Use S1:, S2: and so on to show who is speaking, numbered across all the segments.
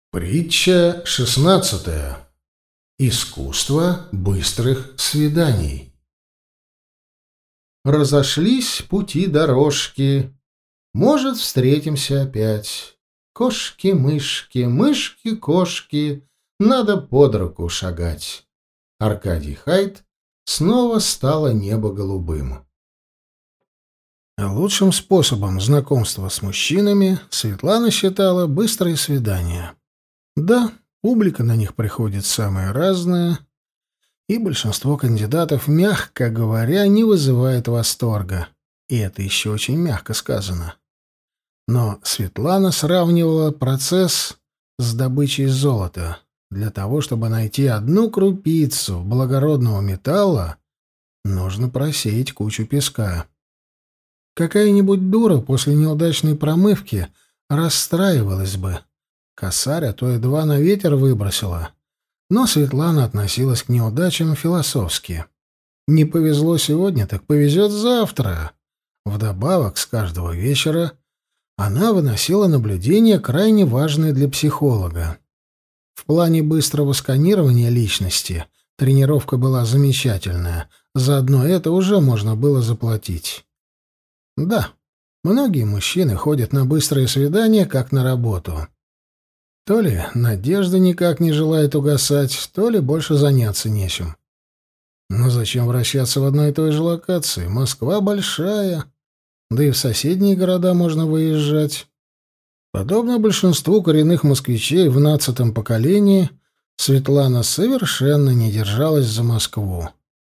S1: Притча 16. Искусство быстрых свиданий. Разошлись пути дорожки, может, встретимся опять. Кошки-мышки, мышки-кошки, надо под руку шагать. Аркадий Хайд. Снова стало небо голубым. Лучшим способом знакомства с мужчинами Светлана считала быстрые свидания. Да, публика на них приходит самая разная, и большинство кандидатов, мягко говоря, не вызывает восторга. И это еще очень мягко сказано. Но Светлана сравнивала процесс с добычей золота. Для того, чтобы найти одну крупицу благородного металла, нужно просеять кучу песка. Какая-нибудь дура после неудачной промывки расстраивалась бы. Косарь, а то и два на ветер выбросила. Но Светлана относилась к неудачам философски. Не повезло сегодня, так повезет завтра. Вдобавок, с каждого вечера она выносила наблюдения, крайне важные для психолога. В плане быстрого сканирования личности тренировка была замечательная. За одно это уже можно было заплатить. Да, многие мужчины ходят на быстрые свидания, как на работу. То ли надежда никак не желает угасать, то ли больше заняться нечем. Но зачем вращаться в одной и той же локации? Москва большая, да и в соседние города можно выезжать. Подобно большинству коренных москвичей в 12-м поколении, Светлана совершенно не держалась за Москву.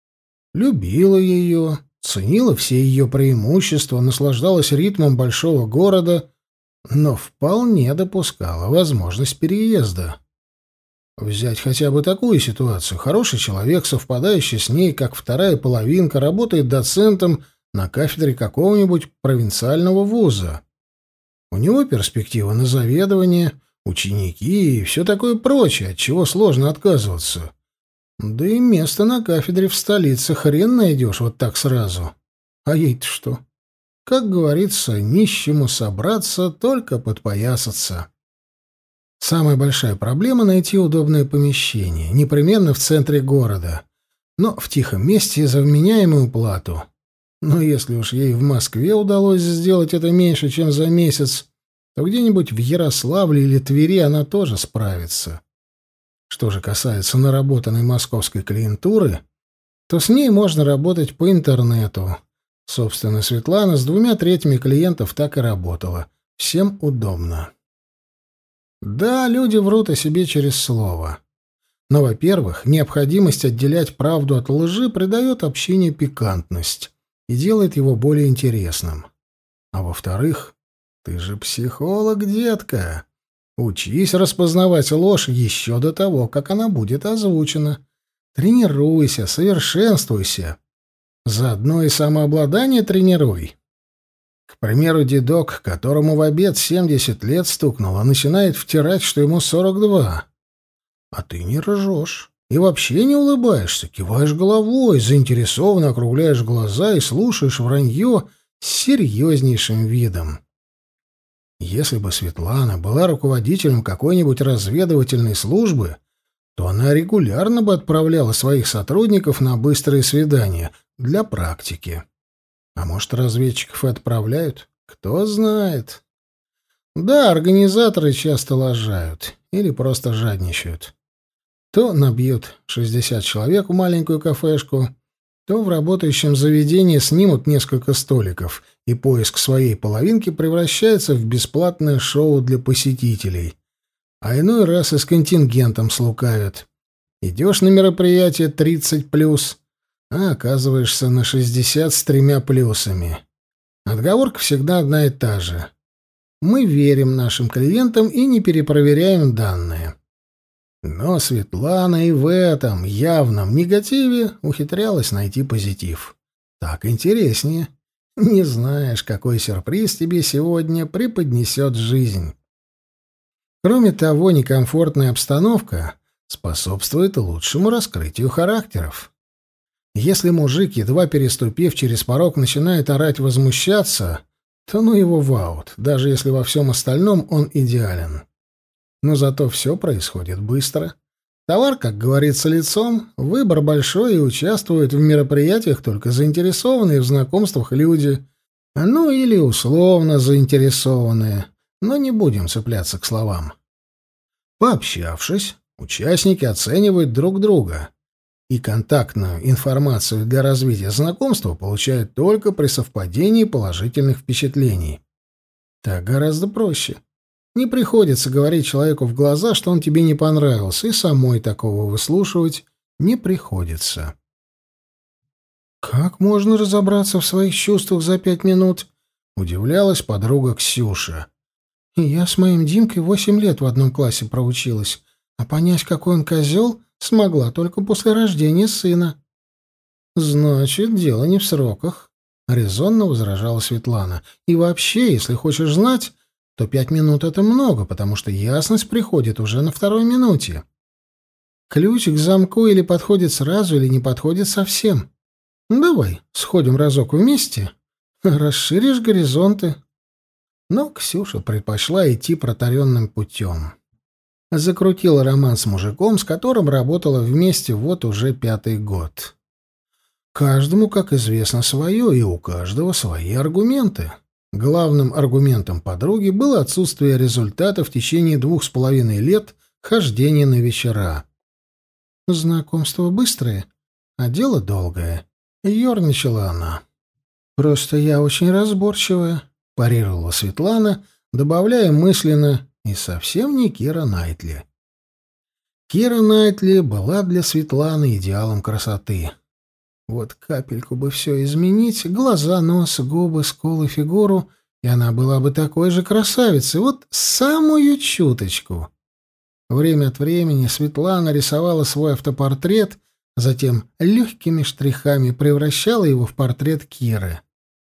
S1: Любила ее, ценила все ее преимущества, наслаждалась ритмом большого города, но вполне допускала возможность переезда. Взять хотя бы такую ситуацию. Хороший человек, совпадающий с ней, как вторая половинка, работает доцентом на кафедре какого-нибудь провинциального вуза. У него перспектива на заведование, ученики и все такое прочее, от чего сложно отказываться. Да и место на кафедре в столице хрен найдешь вот так сразу. А ей-то что? Как говорится, нищему собраться, только подпоясаться. Самая большая проблема — найти удобное помещение, непременно в центре города, но в тихом месте за вменяемую плату. Но если уж ей в Москве удалось сделать это меньше, чем за месяц, то где-нибудь в Ярославле или Твери она тоже справится. Что же касается наработанной московской клиентуры, то с ней можно работать по интернету. Собственно, Светлана с 2/3 клиентов так и работала. Всем удобно. Да, люди врут о себе через слово. Но, во-первых, необходимость отделять правду от лжи придает общению пикантность и делает его более интересным. А во-вторых, ты же психолог, детка. Учись распознавать ложь еще до того, как она будет озвучена. Тренируйся, совершенствуйся. Заодно и самообладание тренируй. К примеру, дедок, которому в обед 70 лет стукнуло, начинает втирать, что ему 42. А ты не ржешь и вообще не улыбаешься, киваешь головой, заинтересованно округляешь глаза и слушаешь вранье с серьезнейшим видом. Если бы Светлана была руководителем какой-нибудь разведывательной службы, то она регулярно бы отправляла своих сотрудников на быстрые свидания для практики. А может, разведчиков и отправляют? Кто знает. Да, организаторы часто лажают или просто жадничают. То набьют 60 человек в маленькую кафешку, то в работающем заведении снимут несколько столиков, и поиск своей половинки превращается в бесплатное шоу для посетителей. А иной раз и с контингентом слукавят. Идешь на мероприятие 30+, а оказываешься на 60 с 3 плюсами. Отговорка всегда одна и та же. Мы верим нашим клиентам и не перепроверяем данные. Но Светлана и в этом явном негативе ухитрялась найти позитив. Так интереснее. Не знаешь, какой сюрприз тебе сегодня преподнесет жизнь. Кроме того, некомфортная обстановка способствует лучшему раскрытию характеров. Если мужик, едва переступив через порог, начинает орать, возмущаться, то ну его в аут, даже если во всем остальном он идеален. но зато все происходит быстро. Товар, как говорится, лицом, выбор большой, и участвуют в мероприятиях только заинтересованные в знакомствах люди, ну или условно заинтересованные, но не будем цепляться к словам. Пообщавшись, участники оценивают друг друга, и контактную информацию для развития знакомства получают только при совпадении положительных впечатлений. Так гораздо проще. Не приходится говорить человеку в глаза, что он тебе не понравился, и самой такого выслушивать не приходится. «Как можно разобраться в своих чувствах за 5 минут?» — удивлялась подруга Ксюша. «Я с моим Димкой 8 лет в одном классе проучилась, а понять, какой он козел, смогла только после рождения сына». «Значит, дело не в сроках», — резонно возражала Светлана. «И вообще, если хочешь знать, то 5 минут — это много, потому что ясность приходит уже на 2-й минуте. Ключ к замку или подходит сразу, или не подходит совсем. Давай сходим разок вместе, расширишь горизонты». Но Ксюша предпочла идти протаренным путем. Закрутила роман с мужиком, с которым работала вместе вот уже 5-й год. Каждому, как известно, свое, и у каждого свои аргументы. Главным аргументом подруги было отсутствие результата в течение 2,5 лет хождения на вечера. «Знакомство быстрое, а дело долгое», — ерничала она. «Просто я очень разборчивая», — парировала Светлана, добавляя мысленно: «и совсем не Кира Найтли». Кира Найтли была для Светланы идеалом красоты. Вот капельку бы все изменить: глаза, нос, губы, скулы, фигуру, и она была бы такой же красавицей, вот самую чуточку. Время от времени Светлана рисовала свой автопортрет, затем легкими штрихами превращала его в портрет Киры.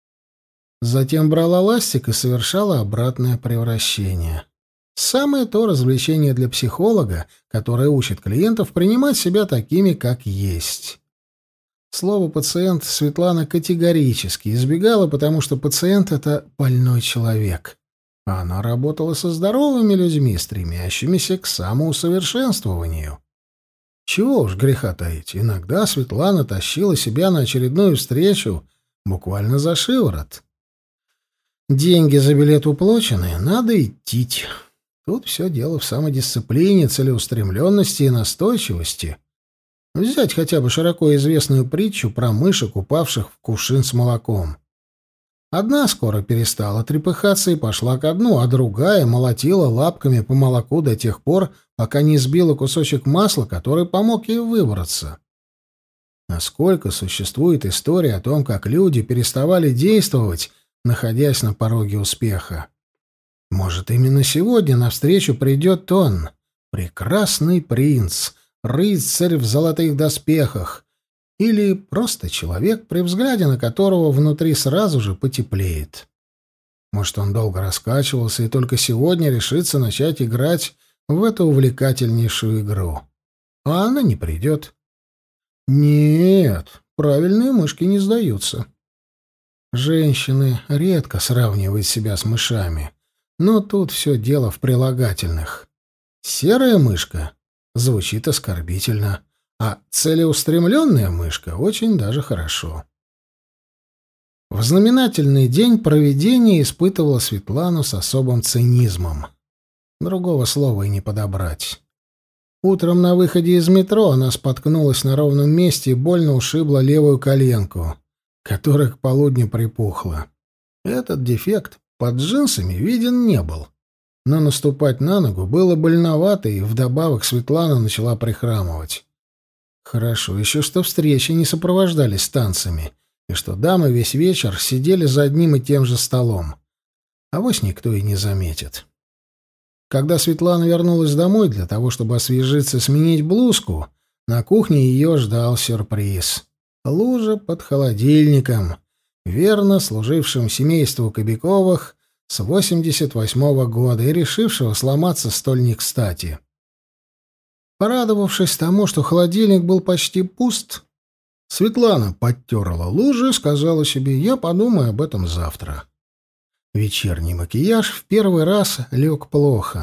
S1: Затем брала ластик и совершала обратное превращение. Самое то развлечение для психолога, которое учит клиентов принимать себя такими, как есть. Слово «пациент» Светлана категорически избегала, потому что пациент — это больной человек. А она работала со здоровыми людьми, стремящимися к самоусовершенствованию. Чего уж греха таить, иногда Светлана тащила себя на очередную встречу буквально за шиворот. Деньги за билет уплачены, надо идти. Тут все дело в самодисциплине, целеустремленности и настойчивости. Взять хотя бы широко известную притчу про мышек, упавших в кувшин с молоком. Одна скоро перестала трепыхаться и пошла ко дну, а другая молотила лапками по молоку до тех пор, пока не сбила кусочек масла, который помог ей выбраться. Насколько существует история о том, как люди переставали действовать, находясь на пороге успеха. Может, именно сегодня навстречу придет он, прекрасный принц, рыцарь в золотых доспехах, или просто человек, при взгляде на которого внутри сразу же потеплеет. Может, он долго раскачивался и только сегодня решится начать играть в эту увлекательнейшую игру. А она не придет. Нет, правильные мышки не сдаются. Женщины редко сравнивают себя с мышами, но тут все дело в прилагательных. Серая мышка звучит оскорбительно, а целеустремленная мышка очень даже хорошо. В знаменательный день провидение испытывало Светлану с особым цинизмом. Другого слова и не подобрать. Утром на выходе из метро она споткнулась на ровном месте и больно ушибла левую коленку, которая к полудню припухла. Этот дефект под джинсами виден не был. Но наступать на ногу было больновато, и вдобавок Светлана начала прихрамывать. Хорошо еще, что встречи не сопровождались танцами, и что дамы весь вечер сидели за одним и тем же столом. Авось никто и не заметит. Когда Светлана вернулась домой для того, чтобы освежиться и сменить блузку, на кухне ее ждал сюрприз. Лужа под холодильником, верно служившим семейству Кобяковых с 88-го года и решившего сломаться столь не кстати. Порадовавшись тому, что холодильник был почти пуст, Светлана подтерла лужу и сказала себе: «Я подумаю об этом завтра». Вечерний макияж в первый раз лег плохо.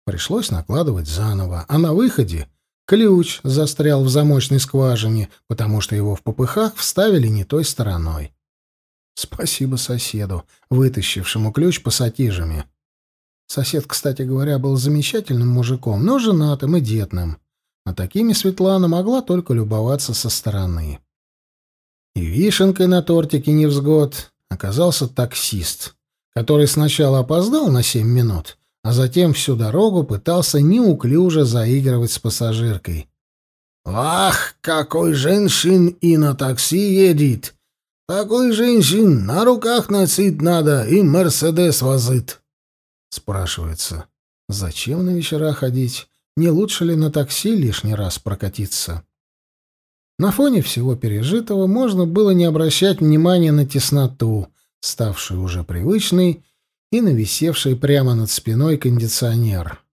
S1: Пришлось накладывать заново, а на выходе ключ застрял в замочной скважине, потому что его в попыхах вставили не той стороной. Спасибо соседу, вытащившему ключ пассатижами. Сосед, кстати говоря, был замечательным мужиком, но женатым и детным. А такими Светлана могла только любоваться со стороны. И вишенкой на тортике невзгод оказался таксист, который сначала опоздал на 7 минут, а затем всю дорогу пытался неуклюже заигрывать с пассажиркой. «Ах, какой женщин и на такси едет! Такой женщин на руках носить надо и Мерседес возит!» Спрашивается, зачем на вечера ходить? Не лучше ли на такси лишний раз прокатиться? На фоне всего пережитого можно было не обращать внимания на тесноту, ставшую уже привычной, и на висевший прямо над спиной кондиционер.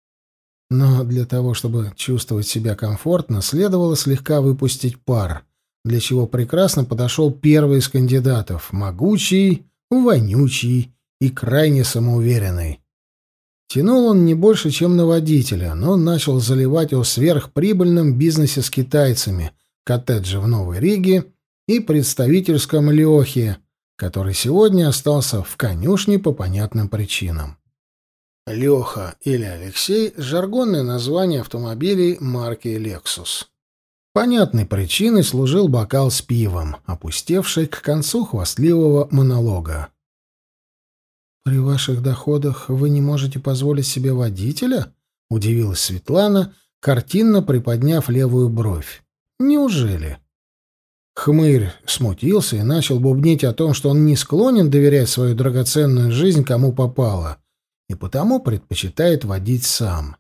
S1: Но для того, чтобы чувствовать себя комфортно, следовало слегка выпустить пар, для чего прекрасно подошел первый из кандидатов — могучий, вонючий и крайне самоуверенный. Тянул он не больше, чем на водителя, но он начал заливать о сверхприбыльном бизнесе с китайцами, коттедже в Новой Риге и представительском Лехе, который сегодня остался в конюшне по понятным причинам. Леха или Алексей — жаргонное название автомобилей марки Lexus. Понятной причиной служил бокал с пивом, опустевший к концу хвастливого монолога. «При ваших доходах вы не можете позволить себе водителя?» — удивилась Светлана, картинно приподняв левую бровь. «Неужели?» Хмырь смутился и начал бубнить о том, что он не склонен доверять свою драгоценную жизнь кому попало, и потому предпочитает водить сам.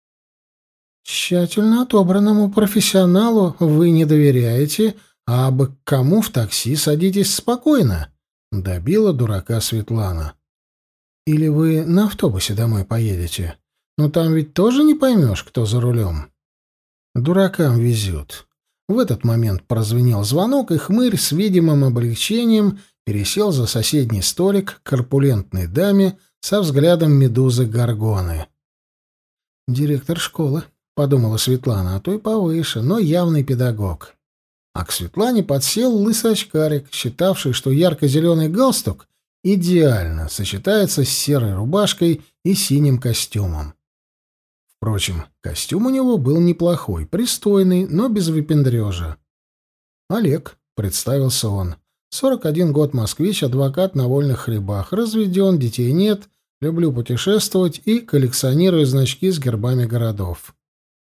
S1: «Тщательно отобранному профессионалу вы не доверяете, а абы к кому в такси садитесь спокойно», — добила дурака Светлана. «Или вы на автобусе домой поедете? Но там ведь тоже не поймешь, кто за рулем». «Дуракам везет». В этот момент прозвенел звонок, и Хмырь с видимым облегчением пересел за соседний столик к корпулентной даме со взглядом медузы Горгоны. «Директор школы», — подумала Светлана, — «а то и повыше, но явный педагог». А к Светлане подсел лысый очкарик, считавший, что ярко-зеленый галстук идеально сочетается с серой рубашкой и синим костюмом. Впрочем, костюм у него был неплохой, пристойный, но без выпендрежа. «Олег», — представился он, — 41 год, москвич, адвокат на вольных хлебах, разведен, детей нет, люблю путешествовать и коллекционирую значки с гербами городов.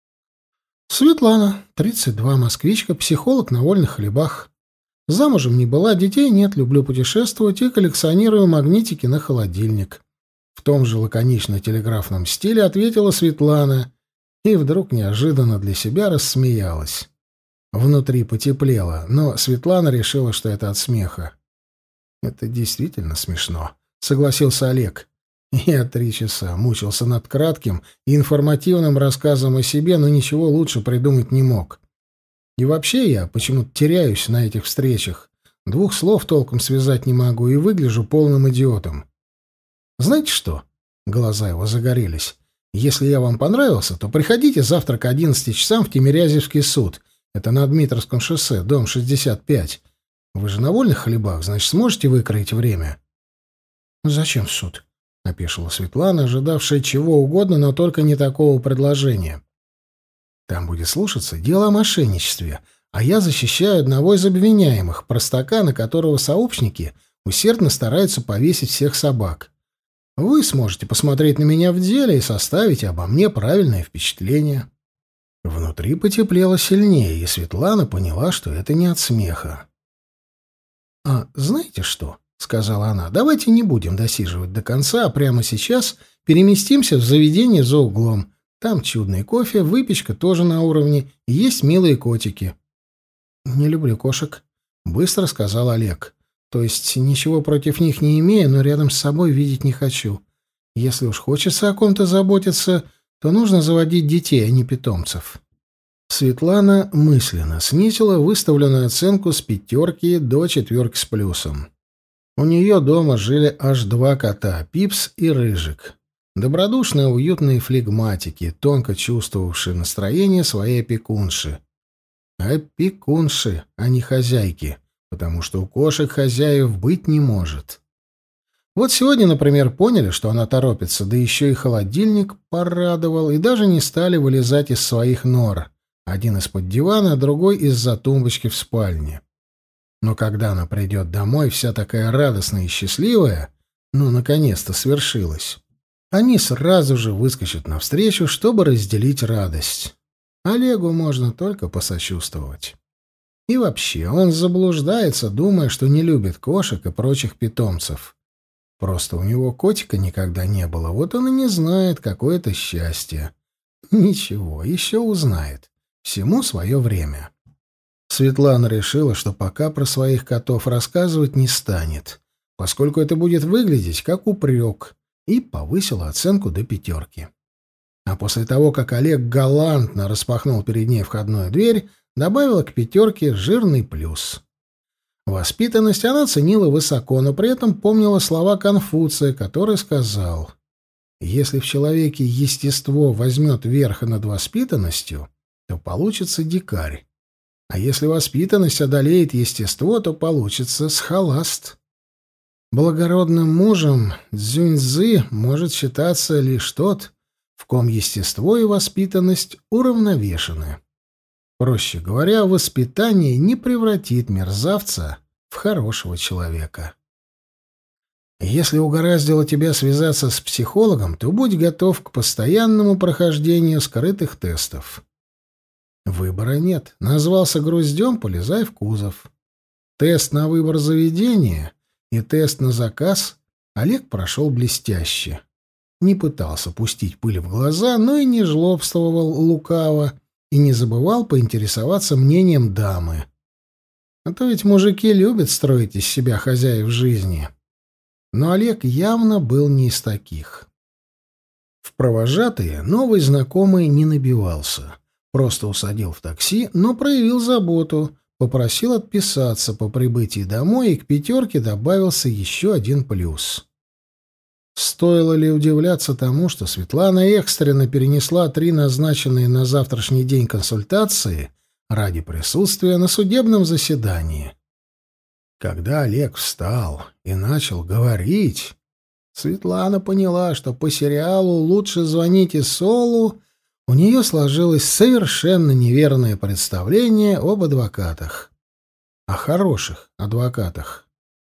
S1: «Светлана, 32, москвичка, психолог на вольных хлебах. Замужем не была, детей нет, люблю путешествовать и коллекционирую магнитики на холодильник». В том же лаконично-телеграфном стиле ответила Светлана и вдруг неожиданно для себя рассмеялась. Внутри потеплело, но Светлана решила, что это от смеха. «Это действительно смешно», — согласился Олег. Я 3 часа мучился над кратким и информативным рассказом о себе, но ничего лучше придумать не мог. И вообще я почему-то теряюсь на этих встречах. 2 слов толком связать не могу и выгляжу полным идиотом. Знаете что?» Глаза его загорелись. «Если я вам понравился, то приходите завтра к 11 часам в Тимирязевский суд. Это на Дмитровском шоссе, дом 65. Вы же на вольных хлебах, значит, сможете выкроить время?» «Зачем в суд?» — опешила Светлана, ожидавшая чего угодно, но только не такого предложения. «Там будет слушаться дело о мошенничестве, а я защищаю одного из обвиняемых, простака, на которого сообщники усердно стараются повесить всех собак. Вы сможете посмотреть на меня в деле и составить обо мне правильное впечатление». Внутри потеплело сильнее, и Светлана поняла, что это не от смеха. «А знаете что?» — сказала она. «Давайте не будем досиживать до конца, а прямо сейчас переместимся в заведение за углом. Там чудный кофе, выпечка тоже на уровне, и есть милые котики». «Не люблю кошек», — быстро сказал Олег. «То есть ничего против них не имею, но рядом с собой видеть не хочу. Если уж хочется о ком-то заботиться, то нужно заводить детей, а не питомцев». Светлана мысленно снизила выставленную оценку с 5 до 4 с плюсом. У нее дома жили аж 2 кота — Пипс и Рыжик. Добродушные, уютные флегматики, тонко чувствовавшие настроение своей опекунши. Опекунши, а не хозяйки, потому что у кошек хозяев быть не может. Вот сегодня, например, поняли, что она торопится, да еще и холодильник порадовал, и даже не стали вылезать из своих нор. Один из-под дивана, а другой из-за тумбочки в спальне. Но когда она придет домой, вся такая радостная и счастливая, ну, наконец-то свершилось, они сразу же выскочат навстречу, чтобы разделить радость. Олегу можно только посочувствовать. И вообще, он заблуждается, думая, что не любит кошек и прочих питомцев. Просто у него котика никогда не было, вот он и не знает, какое это счастье. Ничего, еще узнает. Всему свое время. Светлана решила, что пока про своих котов рассказывать не станет, поскольку это будет выглядеть как упрек, и повысила оценку до 5. А после того, как Олег галантно распахнул перед ней входную дверь, добавила к 5 жирный плюс. Воспитанность она ценила высоко, но при этом помнила слова Конфуция, который сказал: «Если в человеке естество возьмет верх над воспитанностью, то получится дикарь. А если воспитанность одолеет естество, то получится схоласт». Благородным мужем Цзюньцзы может считаться лишь тот, в ком естество и воспитанность уравновешены. Проще говоря, воспитание не превратит мерзавца в хорошего человека. Если угораздило тебя связаться с психологом, то будь готов к постоянному прохождению скрытых тестов. Выбора нет. Назвался груздем — полезай в кузов. Тест на выбор заведения и тест на заказ Олег прошел блестяще. Не пытался пустить пыль в глаза, но и не жлобствовал лукаво, и не забывал поинтересоваться мнением дамы. А то ведь мужики любят строить из себя хозяев жизни. Но Олег явно был не из таких. В провожатые новый знакомый не набивался. Просто усадил в такси, но проявил заботу, попросил отписаться по прибытии домой, и к 5 добавился еще один плюс. Стоило ли удивляться тому, что Светлана экстренно перенесла 3 назначенные на завтрашний день консультации ради присутствия на судебном заседании? Когда Олег встал и начал говорить, Светлана поняла, что по сериалу «Лучше звоните Солу» у нее сложилось совершенно неверное представление об адвокатах. О хороших адвокатах.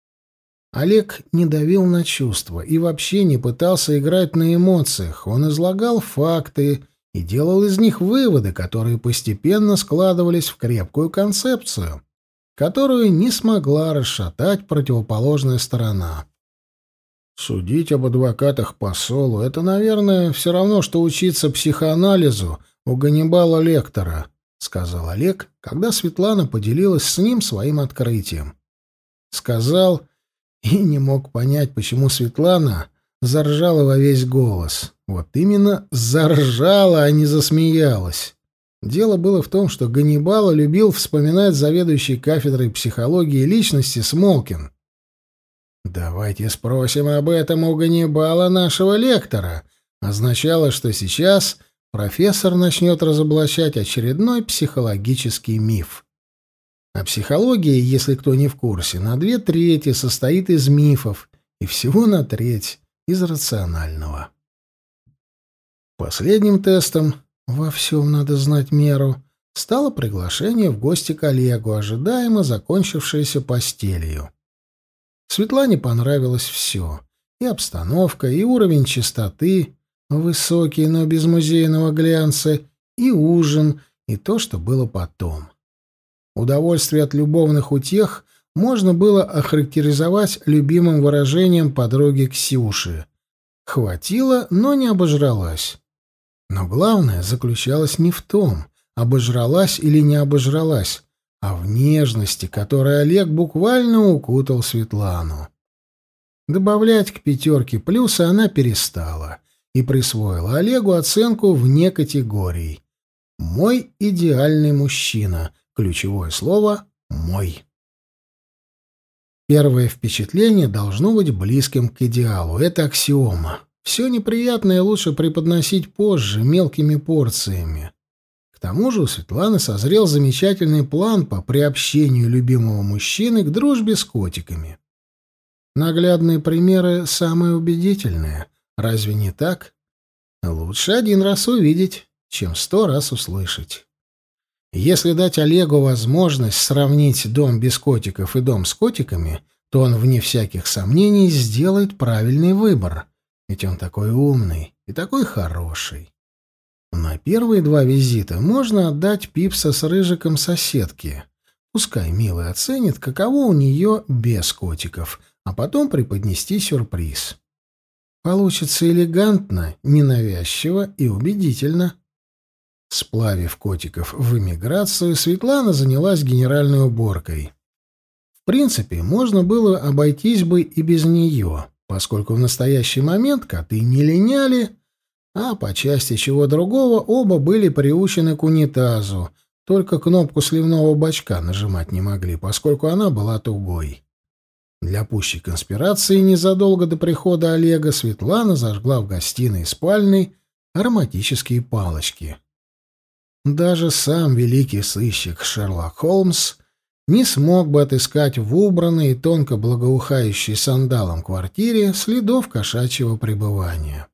S1: Олег не давил на чувства и вообще не пытался играть на эмоциях. Он излагал факты и делал из них выводы, которые постепенно складывались в крепкую концепцию, которую не смогла расшатать противоположная сторона. Судить об адвокатах по Солу — это, наверное, все равно, что учиться психоанализу у Ганнибала Лектора, — сказал Олег, когда Светлана поделилась с ним своим открытием. Сказал и не мог понять, почему Светлана заржала во весь голос. Вот именно заржала, а не засмеялась. Дело было в том, что Ганнибала любил вспоминать заведующий кафедрой психологии личности Смолкин. «Давайте спросим об этом у Ганнибала, нашего лектора», означало, что сейчас профессор начнет разоблачать очередной психологический миф. А психология, если кто не в курсе, на 2/3 состоит из мифов и всего на 1/3 из рационального. Последним тестом, во всем надо знать меру, стало приглашение в гости к Олегу, ожидаемо закончившееся постелью. Светлане понравилось все: и обстановка, и уровень чистоты, высокий, но без музейного глянца, и ужин, и то, что было потом. Удовольствие от любовных утех можно было охарактеризовать любимым выражением подруги Ксюши: «Хватило, но не обожралась». Но главное заключалось не в том, обожралась или не обожралась, а в нежности, которой Олег буквально укутал Светлану. Добавлять к 5 плюсы она перестала и присвоила Олегу оценку вне категорий. «Мой идеальный мужчина». Ключевое слово «мой». Первое впечатление должно быть близким к идеалу. Это аксиома. Все неприятное лучше преподносить позже, мелкими порциями. К тому же у Светланы созрел замечательный план по приобщению любимого мужчины к дружбе с котиками. Наглядные примеры самые убедительные. Разве не так? Лучше один раз увидеть, чем 100 раз услышать. Если дать Олегу возможность сравнить дом без котиков и дом с котиками, то он, вне всяких сомнений, сделает правильный выбор. Ведь он такой умный и такой хороший. На первые 2 визита можно отдать Пипса с Рыжиком соседке. Пускай Милый оценит, каково у нее без котиков, а потом преподнести сюрприз. Получится элегантно, ненавязчиво и убедительно. Сплавив котиков в эмиграцию, Светлана занялась генеральной уборкой. В принципе, можно было обойтись бы и без нее, поскольку в настоящий момент коты не линяли, а по части чего другого оба были приучены к унитазу, только кнопку сливного бачка нажимать не могли, поскольку она была тугой. Для пущей конспирации незадолго до прихода Олега Светлана зажгла в гостиной и спальной ароматические палочки. Даже сам великий сыщик Шерлок Холмс не смог бы отыскать в убранной и тонко благоухающей сандалом квартире следов кошачьего пребывания.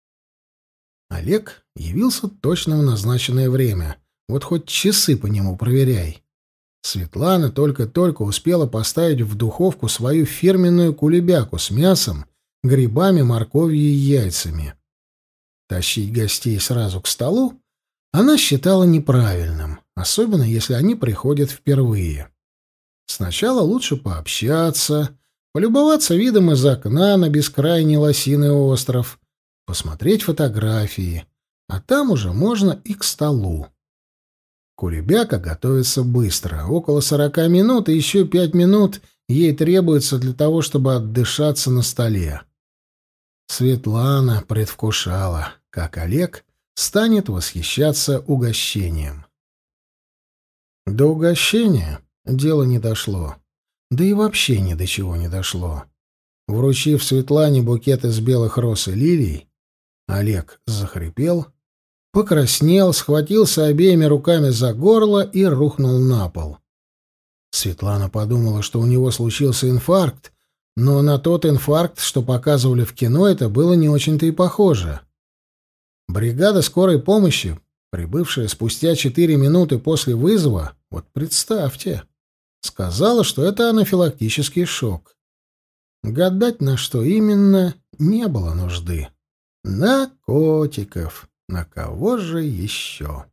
S1: Олег явился точно в назначенное время. Вот хоть часы по нему проверяй. Светлана только-только успела поставить в духовку свою фирменную кулебяку с мясом, грибами, морковью и яйцами. Тащить гостей сразу к столу она считала неправильным, особенно если они приходят впервые. Сначала лучше пообщаться, полюбоваться видом из окна на бескрайний лосиный остров, посмотреть фотографии, а там уже можно и к столу. Кулебяка готовится быстро, около 40 минут, и еще 5 минут ей требуется для того, чтобы отдышаться на столе. Светлана предвкушала, как Олег станет восхищаться угощением. До угощения дело не дошло. Да и вообще ни до чего не дошло. Вручив Светлане букет из белых роз и лилий, Олег захрипел, покраснел, схватился обеими руками за горло и рухнул на пол. Светлана подумала, что у него случился инфаркт, но на тот инфаркт, что показывали в кино, это было не очень-то и похоже. Бригада скорой помощи, прибывшая спустя 4 минуты после вызова, вот представьте, сказала, что это анафилактический шок. Гадать, на что именно, не было нужды. На котиков. На кого же еще?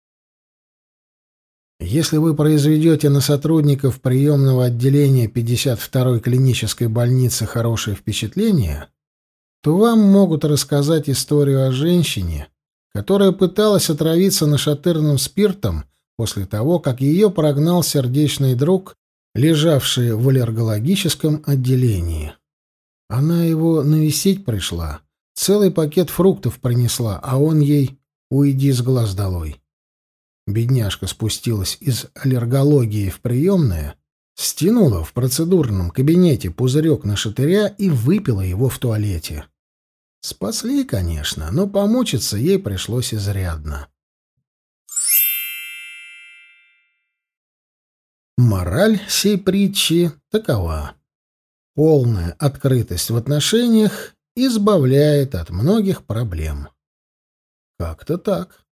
S1: Если вы произведете на сотрудников приемного отделения 52-й клинической больницы хорошее впечатление, то вам могут рассказать историю о женщине, которая пыталась отравиться нашатырным спиртом после того, как ее прогнал сердечный друг, лежавший в аллергологическом отделении. Она его навестить пришла, целый пакет фруктов принесла, а он ей «уйди с глаз долой». Бедняжка спустилась из аллергологии в приемное, стянула в процедурном кабинете пузырек нашатыря и выпила его в туалете. Спасли, конечно, но помучиться ей пришлось изрядно. Мораль сей притчи такова. Полная открытость в отношениях избавляет от многих проблем. Как-то так.